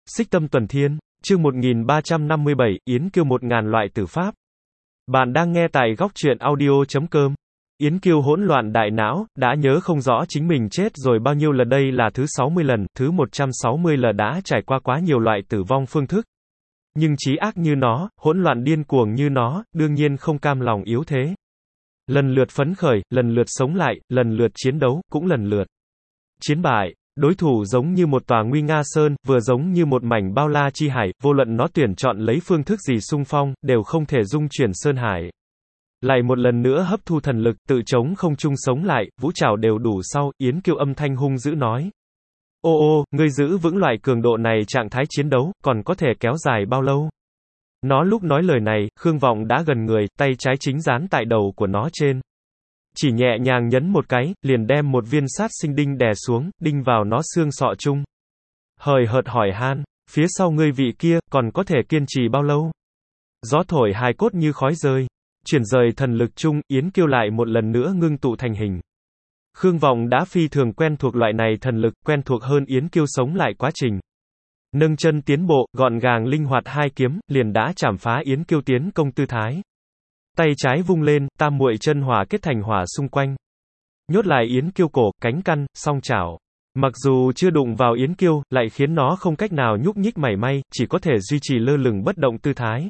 Xích Tâm Tuần Thiên, chương 1357, Yến Kiêu 1000 loại tử pháp. Bạn đang nghe tại góc truyện audio.com. Yến Kiêu hỗn loạn đại não, đã nhớ không rõ chính mình chết rồi bao nhiêu lần, đây là thứ 60 lần, thứ 160 lần đã trải qua quá nhiều loại tử vong phương thức. Nhưng trí ác như nó, hỗn loạn điên cuồng như nó, đương nhiên không cam lòng yếu thế. Lần lượt phấn khởi, lần lượt sống lại, lần lượt chiến đấu, cũng lần lượt chiến bại. Đối thủ giống như một tòa nguy nga sơn, vừa giống như một mảnh bao la chi hải, vô luận nó tuyển chọn lấy phương thức gì xung phong, đều không thể dung chuyển sơn hải. Lại một lần nữa hấp thu thần lực, tự chống không trung sống lại, vũ trảo đều đủ sau, Yến Kiêu âm thanh hung dữ nói. Ô, ngươi giữ vững loại cường độ này trạng thái chiến đấu, còn có thể kéo dài bao lâu? Nó lúc nói lời này, Khương Vọng đã gần người, tay trái chính dán tại đầu của nó trên. Chỉ nhẹ nhàng nhấn một cái, liền đem một viên sát sinh đinh đè xuống, đinh vào nó xương sọ chung. Hời hợt hỏi han, phía sau ngươi vị kia, còn có thể kiên trì bao lâu? Gió thổi hài cốt như khói rơi. Chuyển rời thần lực chung, Yến Kiêu lại một lần nữa ngưng tụ thành hình. Khương Vọng đã phi thường quen thuộc loại này thần lực, quen thuộc hơn Yến Kiêu sống lại quá trình. Nâng chân tiến bộ, gọn gàng linh hoạt hai kiếm, liền đã chảm phá Yến Kiêu tiến công tư thái. Tay trái vung lên, tam muội chân hỏa kết thành hỏa xung quanh. Nhốt lại Yến Kiêu cổ, cánh căn, song chảo. Mặc dù chưa đụng vào Yến Kiêu, lại khiến nó không cách nào nhúc nhích mảy may, chỉ có thể duy trì lơ lửng bất động tư thái.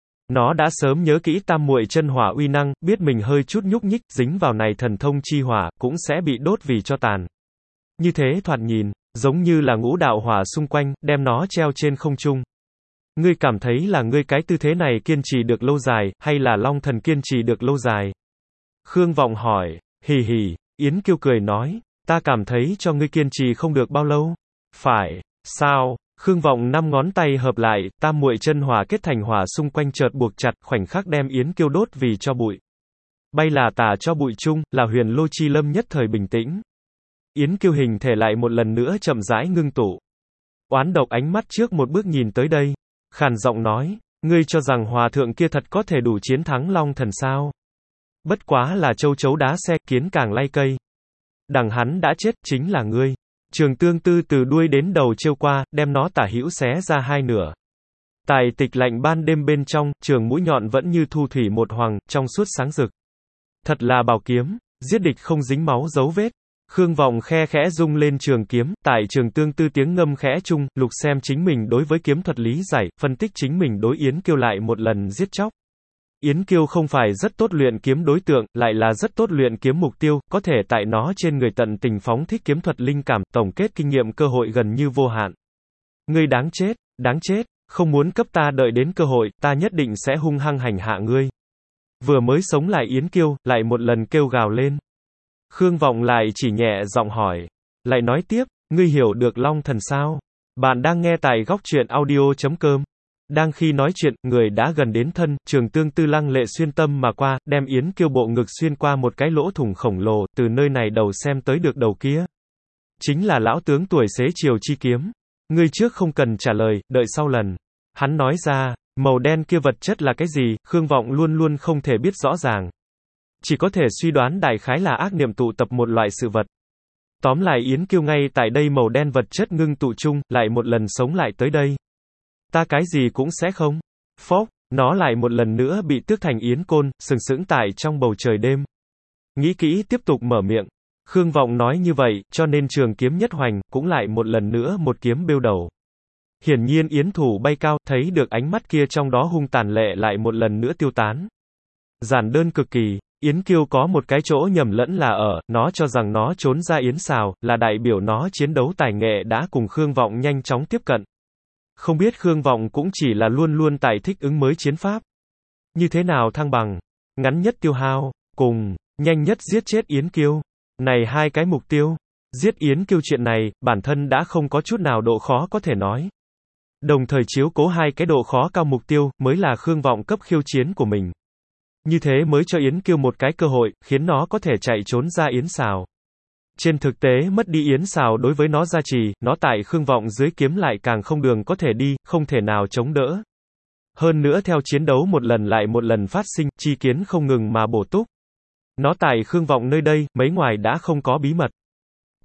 Nó đã sớm nhớ kỹ tam muội chân hỏa uy năng, biết mình hơi chút nhúc nhích, dính vào này thần thông chi hỏa, cũng sẽ bị đốt vì cho tàn. Như thế thoạt nhìn, giống như là ngũ đạo hỏa xung quanh, đem nó treo trên không trung. Ngươi cảm thấy là ngươi cái tư thế này kiên trì được lâu dài, hay là Long Thần kiên trì được lâu dài? Khương Vọng hỏi, hì, Yến Kiêu cười nói, ta cảm thấy cho ngươi kiên trì không được bao lâu. Phải, sao? Khương Vọng năm ngón tay hợp lại, tam muội chân hỏa kết thành hỏa xung quanh chợt buộc chặt, khoảnh khắc đem Yến Kiêu đốt vì cho bụi. Bay là tả cho bụi chung, là Huyền Lô Chi Lâm nhất thời bình tĩnh. Yến Kiêu hình thể lại một lần nữa chậm rãi ngưng tụ. Oán độc ánh mắt trước một bước nhìn tới đây. Khàn giọng nói, ngươi cho rằng hòa thượng kia thật có thể đủ chiến thắng Long Thần sao? Bất quá là châu chấu đá xe, kiến càng lay cây. Đằng hắn đã chết, chính là ngươi. Trường Tương Tư từ đuôi đến đầu trêu qua, đem nó tả hữu xé ra hai nửa. Tại tịch lạnh ban đêm bên trong, trường mũi nhọn vẫn như thu thủy một hoàng, trong suốt sáng rực. Thật là bảo kiếm, giết địch không dính máu dấu vết. Khương Vọng khe khẽ rung lên trường kiếm, tại Trường Tương Tư tiếng ngâm khẽ chung, lục xem chính mình đối với kiếm thuật lý giải, phân tích chính mình đối Yến Kiêu lại một lần giết chóc. Yến Kiêu không phải rất tốt luyện kiếm đối tượng, lại là rất tốt luyện kiếm mục tiêu, có thể tại nó trên người tận tình phóng thích kiếm thuật linh cảm, tổng kết kinh nghiệm cơ hội gần như vô hạn. Ngươi đáng chết, không muốn cấp ta đợi đến cơ hội, ta nhất định sẽ hung hăng hành hạ ngươi. Vừa mới sống lại Yến Kiêu, lại một lần kêu gào lên. Khương Vọng lại chỉ nhẹ giọng hỏi. Lại nói tiếp, ngươi hiểu được Long Thần sao? Bạn đang nghe tại góc truyện audio.com. Đang khi nói chuyện, người đã gần đến thân, Trường Tương Tư lăng lệ xuyên tâm mà qua, đem Yến Kiêu bộ ngực xuyên qua một cái lỗ thủng khổng lồ, từ nơi này đầu xem tới được đầu kia. Chính là lão tướng tuổi xế chiều chi kiếm. Ngươi trước không cần trả lời, đợi sau lần. Hắn nói ra, màu đen kia vật chất là cái gì, Khương Vọng luôn luôn không thể biết rõ ràng. Chỉ có thể suy đoán đại khái là ác niệm tụ tập một loại sự vật. Tóm lại Yến Kiêu ngay tại đây màu đen vật chất ngưng tụ chung, lại một lần sống lại tới đây. Ta cái gì cũng sẽ không. Phốc, nó lại một lần nữa bị tước thành yến côn, sừng sững tại trong bầu trời đêm. Nghĩ kỹ tiếp tục mở miệng. Khương Vọng nói như vậy, cho nên trường kiếm nhất hoành, cũng lại một lần nữa một kiếm bêu đầu. Hiển nhiên Yến thủ bay cao, thấy được ánh mắt kia trong đó hung tàn lệ lại một lần nữa tiêu tán. Giản đơn cực kỳ. Yến Kiêu có một cái chỗ nhầm lẫn là ở, nó cho rằng nó trốn ra yến xào, là đại biểu nó chiến đấu tài nghệ đã cùng Khương Vọng nhanh chóng tiếp cận. Không biết Khương Vọng cũng chỉ là luôn luôn tại thích ứng mới chiến pháp. Như thế nào thăng bằng, ngắn nhất tiêu hao, cùng, nhanh nhất giết chết Yến Kiêu. Này hai cái mục tiêu, giết Yến Kiêu chuyện này, bản thân đã không có chút nào độ khó có thể nói. Đồng thời chiếu cố hai cái độ khó cao mục tiêu, mới là Khương Vọng cấp khiêu chiến của mình. Như thế mới cho Yến Kiêu một cái cơ hội, khiến nó có thể chạy trốn ra yến xào. Trên thực tế mất đi yến xào đối với nó gia trì, nó tại Khương Vọng dưới kiếm lại càng không đường có thể đi, không thể nào chống đỡ. Hơn nữa theo chiến đấu một lần lại một lần phát sinh, chi kiến không ngừng mà bổ túc. Nó tại Khương Vọng nơi đây, mấy ngoài đã không có bí mật.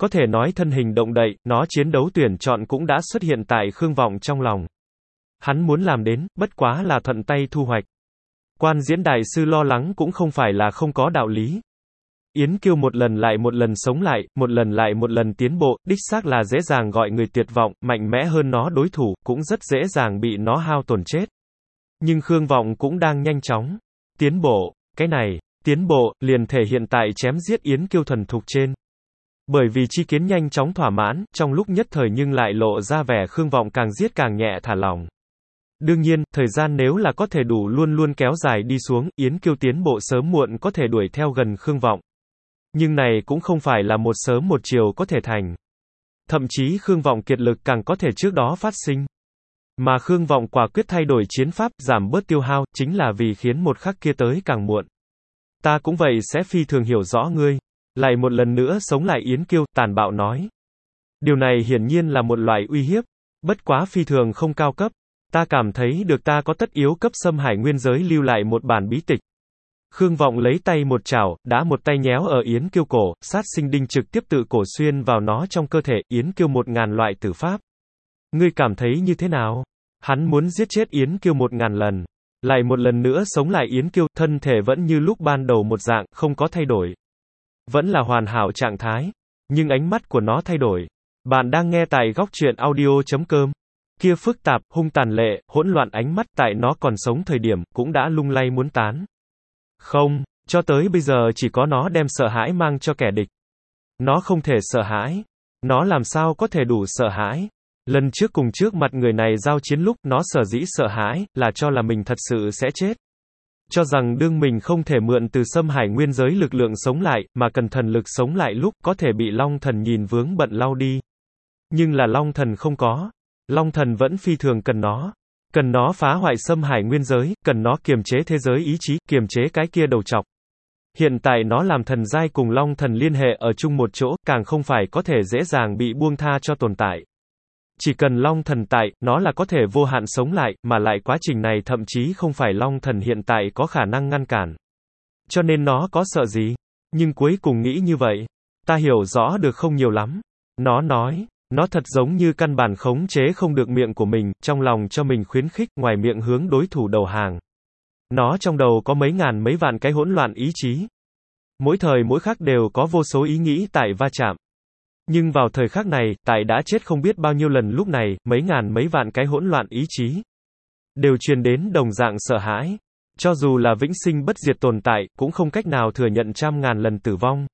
Có thể nói thân hình động đậy, nó chiến đấu tuyển chọn cũng đã xuất hiện tại Khương Vọng trong lòng. Hắn muốn làm đến, bất quá là thuận tay thu hoạch. Quan Diễn đại sư lo lắng cũng không phải là không có đạo lý. Yến Kiêu một lần sống lại, một lần tiến bộ, đích xác là dễ dàng gọi người tuyệt vọng, mạnh mẽ hơn nó đối thủ, cũng rất dễ dàng bị nó hao tổn chết. Nhưng Khương Vọng cũng đang nhanh chóng tiến bộ, cái này, tiến bộ, liền thể hiện tại chém giết Yến Kiêu thuần thục trên. Bởi vì chi kiến nhanh chóng thỏa mãn, trong lúc nhất thời nhưng lại lộ ra vẻ Khương Vọng càng giết càng nhẹ thả lỏng. Đương nhiên, thời gian nếu là có thể đủ luôn luôn kéo dài đi xuống, Yến Kiêu tiến bộ sớm muộn có thể đuổi theo gần Khương Vọng. Nhưng này cũng không phải là một sớm một chiều có thể thành. Thậm chí Khương Vọng kiệt lực càng có thể trước đó phát sinh. Mà Khương Vọng quả quyết thay đổi chiến pháp, giảm bớt tiêu hao, chính là vì khiến một khắc kia tới càng muộn. Ta cũng vậy sẽ phi thường hiểu rõ ngươi. Lại một lần nữa sống lại Yến Kiêu, tàn bạo nói. Điều này hiển nhiên là một loại uy hiếp. Bất quá phi thường không cao cấp. Ta cảm thấy được ta có tất yếu cấp Xâm Hải nguyên giới lưu lại một bản bí tịch. Khương Vọng lấy tay một chảo, đã một tay nhéo ở Yến Kiêu cổ, sát sinh đinh trực tiếp tự cổ xuyên vào nó trong cơ thể, Yến Kiêu 1000 loại tử pháp. Ngươi cảm thấy như thế nào? Hắn muốn giết chết Yến Kiêu 1000 lần. Lại một lần nữa sống lại Yến Kiêu, thân thể vẫn như lúc ban đầu một dạng, không có thay đổi. Vẫn là hoàn hảo trạng thái. Nhưng ánh mắt của nó thay đổi. Bạn đang nghe tại góc truyện audio.com. Kia phức tạp, hung tàn lệ, hỗn loạn ánh mắt tại nó còn sống thời điểm, cũng đã lung lay muốn tán. Không, cho tới bây giờ chỉ có nó đem sợ hãi mang cho kẻ địch. Nó không thể sợ hãi. Nó làm sao có thể đủ sợ hãi. Lần trước cùng trước mặt người này giao chiến lúc, nó sở dĩ sợ hãi, là cho là mình thật sự sẽ chết. Cho rằng đương mình không thể mượn từ Xâm Hải nguyên giới lực lượng sống lại, mà cần thần lực sống lại lúc, có thể bị Long Thần nhìn vướng bận lau đi. Nhưng là Long Thần không có. Long Thần vẫn phi thường cần nó. Cần nó phá hoại Xâm Hải nguyên giới, cần nó kiềm chế thế giới ý chí, kiềm chế cái kia đầu trọc. Hiện tại nó làm thần giai cùng Long Thần liên hệ ở chung một chỗ, càng không phải có thể dễ dàng bị buông tha cho tồn tại. Chỉ cần Long Thần tại, nó là có thể vô hạn sống lại, mà lại quá trình này thậm chí không phải Long Thần hiện tại có khả năng ngăn cản. Cho nên nó có sợ gì? Nhưng cuối cùng nghĩ như vậy. Ta hiểu rõ được không nhiều lắm. Nó nói. Nó thật giống như căn bản khống chế không được miệng của mình, trong lòng cho mình khuyến khích, ngoài miệng hướng đối thủ đầu hàng. Nó trong đầu có mấy ngàn mấy vạn cái hỗn loạn ý chí. Mỗi thời mỗi khắc đều có vô số ý nghĩ tại va chạm. Nhưng vào thời khắc này, tại đã chết không biết bao nhiêu lần lúc này, mấy ngàn mấy vạn cái hỗn loạn ý chí đều truyền đến đồng dạng sợ hãi. Cho dù là vĩnh sinh bất diệt tồn tại, cũng không cách nào thừa nhận trăm ngàn lần tử vong.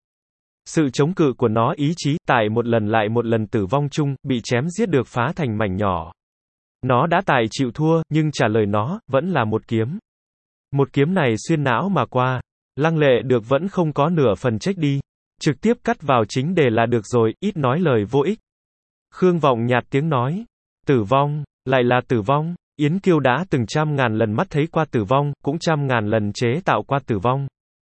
Sự chống cự của nó ý chí, tại một lần lại một lần tử vong chung, bị chém giết được phá thành mảnh nhỏ. Nó đã tại chịu thua, nhưng trả lời nó, vẫn là một kiếm. Một kiếm này xuyên não mà qua. Lăng Lệ được vẫn không có nửa phần trách đi. Trực tiếp cắt vào chính đề là được rồi, ít nói lời vô ích. Khương Vọng nhạt tiếng nói. Tử vong, lại là tử vong. Yến Kiêu đã từng trăm ngàn lần mắt thấy qua tử vong, cũng trăm ngàn lần chế tạo qua tử vong.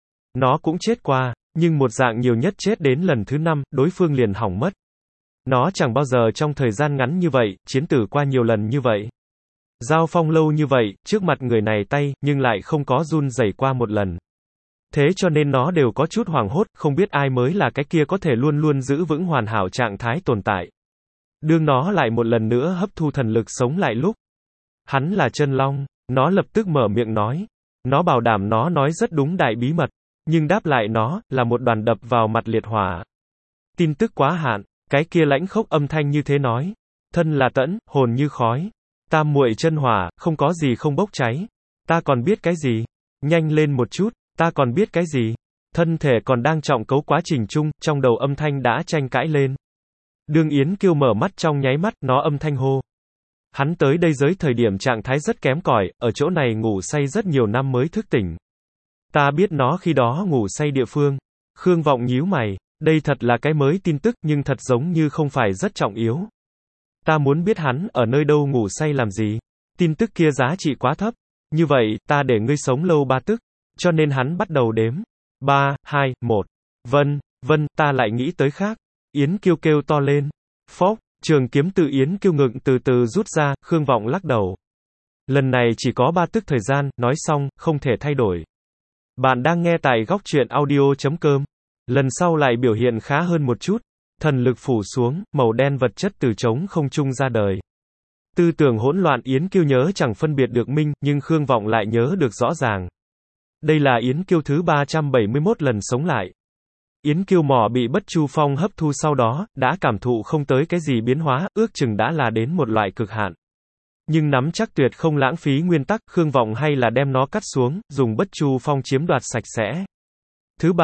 Nó cũng chết qua. Nhưng một dạng nhiều nhất chết đến lần thứ 5, đối phương liền hỏng mất. Nó chẳng bao giờ trong thời gian ngắn như vậy, chiến tử qua nhiều lần như vậy. Giao phong lâu như vậy, trước mặt người này tay, nhưng lại không có run rẩy qua một lần. Thế cho nên nó đều có chút hoảng hốt, không biết ai mới là cái kia có thể luôn luôn giữ vững hoàn hảo trạng thái tồn tại. Đương nó lại một lần nữa hấp thu thần lực sống lại lúc. Hắn là chân long, nó lập tức mở miệng nói. Nó bảo đảm nó nói rất đúng đại bí mật. Nhưng đáp lại nó, là một đoàn đập vào mặt liệt hỏa. Tin tức quá hạn, cái kia lãnh khốc âm thanh như thế nói. Thân là tẫn, hồn như khói. Tam muội chân hỏa, không có gì không bốc cháy. Ta còn biết cái gì? Nhanh lên một chút, ta còn biết cái gì? Thân thể còn đang trọng cấu quá trình chung, trong đầu âm thanh đã tranh cãi lên. Đương Yến Kiêu mở mắt trong nháy mắt, nó âm thanh hô. Hắn tới đây giới thời điểm trạng thái rất kém cỏi, ở chỗ này ngủ say rất nhiều năm mới thức tỉnh. Ta biết nó khi đó ngủ say địa phương. Khương Vọng nhíu mày. Đây thật là cái mới tin tức nhưng thật giống như không phải rất trọng yếu. Ta muốn biết hắn ở nơi đâu ngủ say làm gì. Tin tức kia giá trị quá thấp. Như vậy, ta để ngươi sống lâu 3 tức. Cho nên hắn bắt đầu đếm. 3, 2, 1. Vân, ta lại nghĩ tới khác. Yến Kiêu kêu to lên. Phốc, trường kiếm từ Yến Kiêu ngực từ từ rút ra, Khương Vọng lắc đầu. Lần này chỉ có 3 tức thời gian, nói xong, không thể thay đổi. Bạn đang nghe tại góc truyện audio.com. Lần sau lại biểu hiện khá hơn một chút. Thần lực phủ xuống, màu đen vật chất từ trống không trung ra đời. Tư tưởng hỗn loạn Yến Kiêu nhớ chẳng phân biệt được minh, nhưng Khương Vọng lại nhớ được rõ ràng. Đây là Yến Kiêu thứ 371 lần sống lại. Yến Kiêu mỏ bị Bất Chu Phong hấp thu sau đó, đã cảm thụ không tới cái gì biến hóa, ước chừng đã là đến một loại cực hạn. Nhưng nắm chắc tuyệt không lãng phí nguyên tắc, Khương Vọng hay là đem nó cắt xuống, dùng Bất Chu Phong chiếm đoạt sạch sẽ. Thứ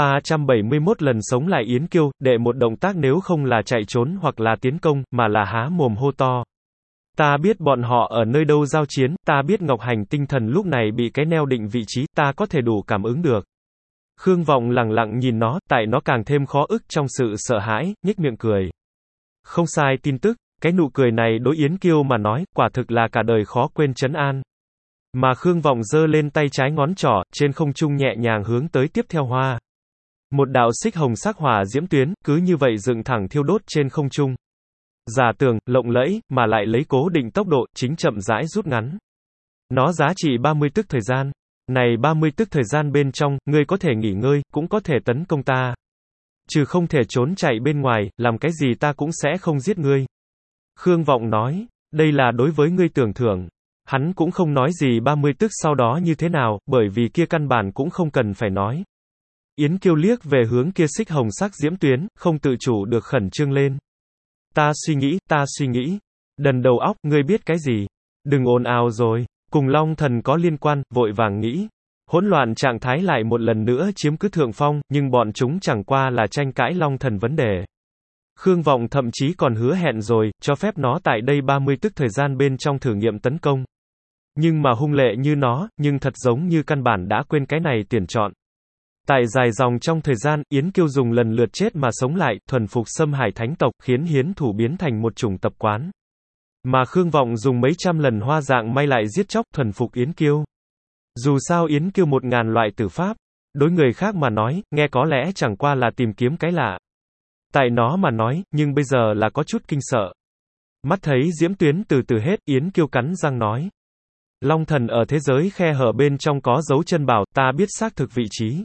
371 lần sống lại Yến Kiêu, đệ một động tác nếu không là chạy trốn hoặc là tiến công, mà là há mồm hô to. Ta biết bọn họ ở nơi đâu giao chiến, ta biết Ngọc Hành tinh thần lúc này bị cái neo định vị trí, ta có thể đủ cảm ứng được. Khương Vọng lặng lặng nhìn nó, tại nó càng thêm khó ức trong sự sợ hãi, nhếch miệng cười. Không sai tin tức, cái nụ cười này đối Yến Kiêu mà nói, quả thực là cả đời khó quên trấn an. Mà Khương Vọng giơ lên tay trái ngón trỏ, trên không trung nhẹ nhàng hướng tới tiếp theo hoa. Một đạo xích hồng sắc hỏa diễm tuyến, cứ như vậy dựng thẳng thiêu đốt trên không trung. Giả tường, lộng lẫy, mà lại lấy cố định tốc độ, chính chậm rãi rút ngắn. Nó giá trị 30 tức thời gian. Này 30 tức thời gian bên trong, ngươi có thể nghỉ ngơi, cũng có thể tấn công ta. Trừ không thể trốn chạy bên ngoài, làm cái gì ta cũng sẽ không giết ngươi. Khương Vọng nói, đây là đối với ngươi tưởng thưởng. Hắn cũng không nói gì 30 tức sau đó như thế nào, bởi vì kia căn bản cũng không cần phải nói. Yến Kiêu liếc về hướng kia xích hồng sắc diễm tuyến, không tự chủ được khẩn trương lên. Ta suy nghĩ. Đần đầu óc, ngươi biết cái gì? Đừng ồn ào rồi. Cùng Long Thần có liên quan, vội vàng nghĩ. Hỗn loạn trạng thái lại một lần nữa chiếm cứ thượng phong, nhưng bọn chúng chẳng qua là tranh cãi Long Thần vấn đề. Khương Vọng thậm chí còn hứa hẹn rồi, cho phép nó tại đây 30 tức thời gian bên trong thử nghiệm tấn công. Nhưng mà hung lệ như nó, nhưng thật giống như căn bản đã quên cái này tuyển chọn. Tại dài dòng trong thời gian, Yến Kiêu dùng lần lượt chết mà sống lại, thuần phục xâm hải thánh tộc, khiến hiến thủ biến thành một chủng tập quán. Mà Khương Vọng dùng mấy trăm lần hoa dạng may lại giết chóc, thuần phục Yến Kiêu. Dù sao Yến Kiêu 1000 loại tử pháp, đối người khác mà nói, nghe có lẽ chẳng qua là tìm kiếm cái lạ. Tại nó mà nói, nhưng bây giờ là có chút kinh sợ. Mắt thấy diễm tuyến từ từ hết, Yến Kiêu cắn răng nói. Long Thần ở thế giới khe hở bên trong có dấu chân bảo, ta biết xác thực vị trí.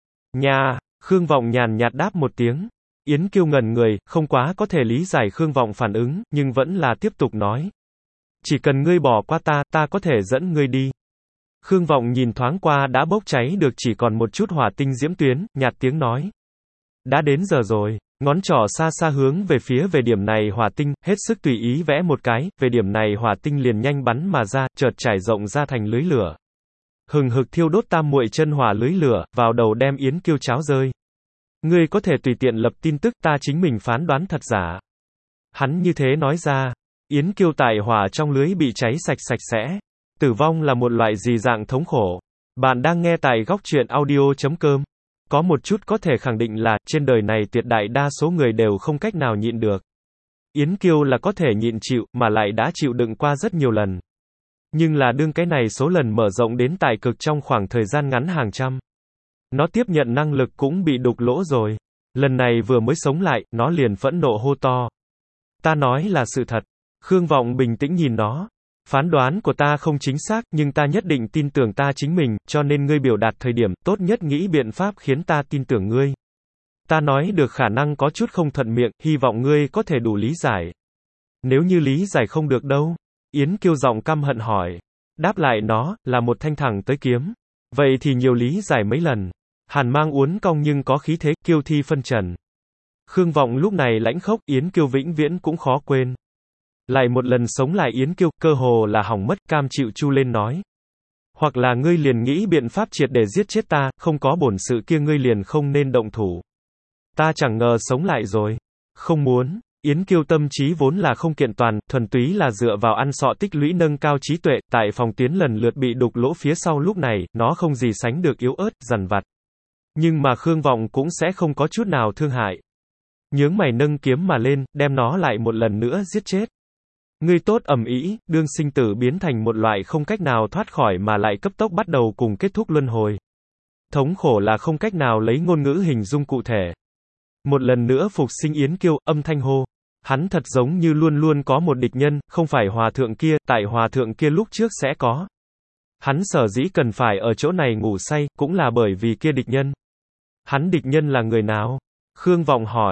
Nha, Khương Vọng nhàn nhạt đáp một tiếng. Yến Kiêu ngẩn người, không quá có thể lý giải Khương Vọng phản ứng, nhưng vẫn là tiếp tục nói. Chỉ cần ngươi bỏ qua ta có thể dẫn ngươi đi. Khương Vọng nhìn thoáng qua đã bốc cháy được chỉ còn một chút hỏa tinh diễm tuyến, nhạt tiếng nói. Đã đến giờ rồi. Ngón trỏ xa xa hướng về phía về điểm này hỏa tinh, hết sức tùy ý vẽ một cái, về điểm này hỏa tinh liền nhanh bắn mà ra, chợt trải rộng ra thành lưới lửa. Hừng hực thiêu đốt tam muội chân hỏa lưới lửa, vào đầu đem Yến Kiêu cháo rơi. Ngươi có thể tùy tiện lập tin tức, ta chính mình phán đoán thật giả. Hắn như thế nói ra. Yến Kiêu tại hỏa trong lưới bị cháy sạch sẽ. Tử vong là một loại gì dạng thống khổ. Bạn đang nghe tại góc truyện audio.com. Có một chút có thể khẳng định là, trên đời này tuyệt đại đa số người đều không cách nào nhịn được. Yến Kiêu là có thể nhịn chịu, mà lại đã chịu đựng qua rất nhiều lần. Nhưng là đương cái này số lần mở rộng đến tại cực trong khoảng thời gian ngắn hàng trăm. Nó tiếp nhận năng lực cũng bị đục lỗ rồi. Lần này vừa mới sống lại, nó liền phẫn nộ hô to. Ta nói là sự thật. Khương Vọng bình tĩnh nhìn nó. Phán đoán của ta không chính xác, nhưng ta nhất định tin tưởng ta chính mình, cho nên ngươi biểu đạt thời điểm, tốt nhất nghĩ biện pháp khiến ta tin tưởng ngươi. Ta nói được khả năng có chút không thuận miệng, hy vọng ngươi có thể đủ lý giải. Nếu như lý giải không được đâu? Yến Kiêu giọng căm hận hỏi. Đáp lại nó, là một thanh thẳng tới kiếm. Vậy thì nhiều lý giải mấy lần. Hàn mang uốn cong nhưng có khí thế, kiêu thi phân trần. Khương Vọng lúc này lãnh khốc, Yến Kiêu vĩnh viễn cũng khó quên. Lại một lần sống lại Yến Kiêu, cơ hồ là hỏng mất, cam chịu chu lên nói. Hoặc là ngươi liền nghĩ biện pháp triệt để giết chết ta, không có bổn sự kia ngươi liền không nên động thủ. Ta chẳng ngờ sống lại rồi. Không muốn. Yến Kiêu tâm trí vốn là không kiện toàn, thuần túy là dựa vào ăn sọ tích lũy nâng cao trí tuệ, tại phòng tuyến lần lượt bị đục lỗ phía sau lúc này, nó không gì sánh được yếu ớt, dằn vặt. Nhưng mà Khương Vọng cũng sẽ không có chút nào thương hại. Nhướng mày nâng kiếm mà lên, đem nó lại một lần nữa giết chết. Ngươi tốt ầm ĩ, đương sinh tử biến thành một loại không cách nào thoát khỏi mà lại cấp tốc bắt đầu cùng kết thúc luân hồi. Thống khổ là không cách nào lấy ngôn ngữ hình dung cụ thể. Một lần nữa phục sinh Yến Kiêu, âm thanh hô. Hắn thật giống như luôn luôn có một địch nhân, không phải hòa thượng kia, tại hòa thượng kia lúc trước sẽ có. Hắn sở dĩ cần phải ở chỗ này ngủ say, cũng là bởi vì kia địch nhân. Hắn địch nhân là người nào? Khương Vọng hỏi.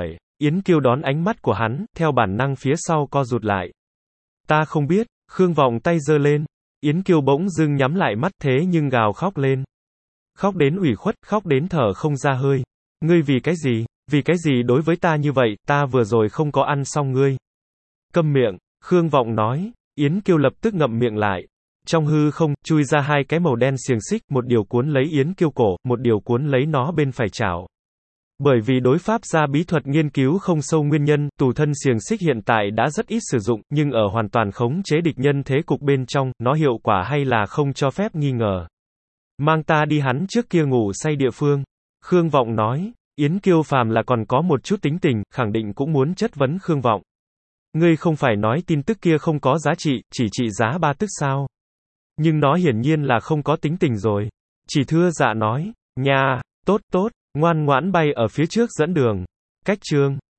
Yến Kiêu đón ánh mắt của hắn, theo bản năng phía sau co rụt lại. Ta không biết, Khương Vọng tay giơ lên. Yến Kiêu bỗng dưng nhắm lại mắt thế nhưng gào khóc lên. Khóc đến ủy khuất, khóc đến thở không ra hơi. Ngươi vì cái gì? Vì cái gì đối với ta như vậy, ta vừa rồi không có ăn xong ngươi. Câm miệng, Khương Vọng nói. Yến Kiêu lập tức ngậm miệng lại. Trong hư không, chui ra hai cái màu đen xiềng xích, một điều cuốn lấy Yến Kiêu cổ, một điều cuốn lấy nó bên phải chảo. Bởi vì đối pháp gia bí thuật nghiên cứu không sâu nguyên nhân, tù thân xiềng xích hiện tại đã rất ít sử dụng, nhưng ở hoàn toàn khống chế địch nhân thế cục bên trong, nó hiệu quả hay là không cho phép nghi ngờ. Mang ta đi hắn trước kia ngủ say địa phương. Khương Vọng nói. Yến Kiêu phàm là còn có một chút tính tình, khẳng định cũng muốn chất vấn Khương Vọng. Ngươi không phải nói tin tức kia không có giá trị, chỉ trị giá 3 tức sao? Nhưng nó hiển nhiên là không có tính tình rồi. Chỉ Thưa Dạ nói. Nha, tốt tốt, ngoan ngoãn bay ở phía trước dẫn đường. Cách chương